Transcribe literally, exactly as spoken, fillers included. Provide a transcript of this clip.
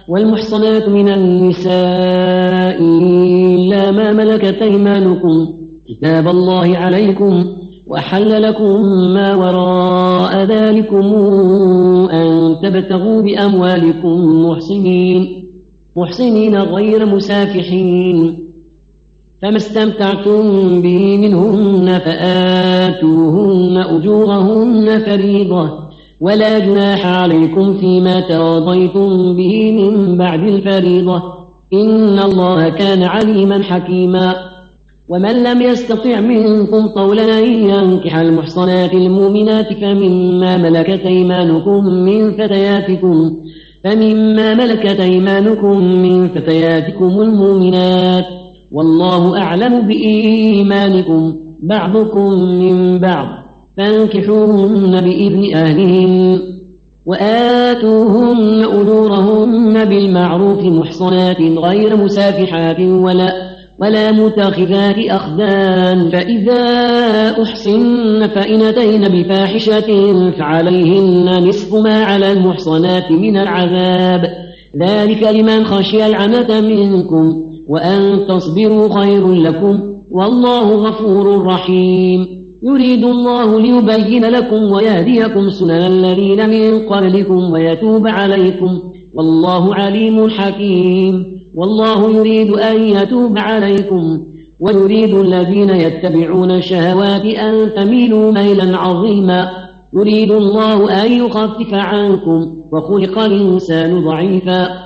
والمحصنات من النساء إلا ما ملكت أيمانكم كتاب الله عليكم وأحل لكم ما وراء ذلكم أن تبتغوا بأموالكم محسنين محسنين غير مسافحين فما استمتعتم به منهن فآتوهن أجورهن فريضة ولا جناح عليكم فيما تراضيتم به من بعد الفريضة إن الله كان عليما حكيما ومن لم يستطع منكم طولا أن ينكح المحصنات المؤمنات فمما ملكت أيمانكم من فتياتكم فمما ملكت أيمانكم من فتياتكم المؤمنات والله أعلم بإيمانكم بعضكم من بعض فانكحوهن بإذن أهلهن وآتوهن أجورهن بالمعروف محصنات غير مسافحات ولا ولا متخذات أخدان فإذا أحصن فإن أتين بفاحشة فعليهن نصف ما على المحصنات من العذاب ذلك لمن خشي العنة منكم وأن تصبروا خير لكم والله غفور رحيم يريد الله ليبين لكم ويهديكم سنن الذين من قبلكم ويتوب عليكم والله عليم حكيم والله يريد أن يتوب عليكم ويريد الذين يتبعون الشهوات أن تميلوا ميلا عظيما يريد الله أن يخفف عنكم وخلق الإنسان ضعيفا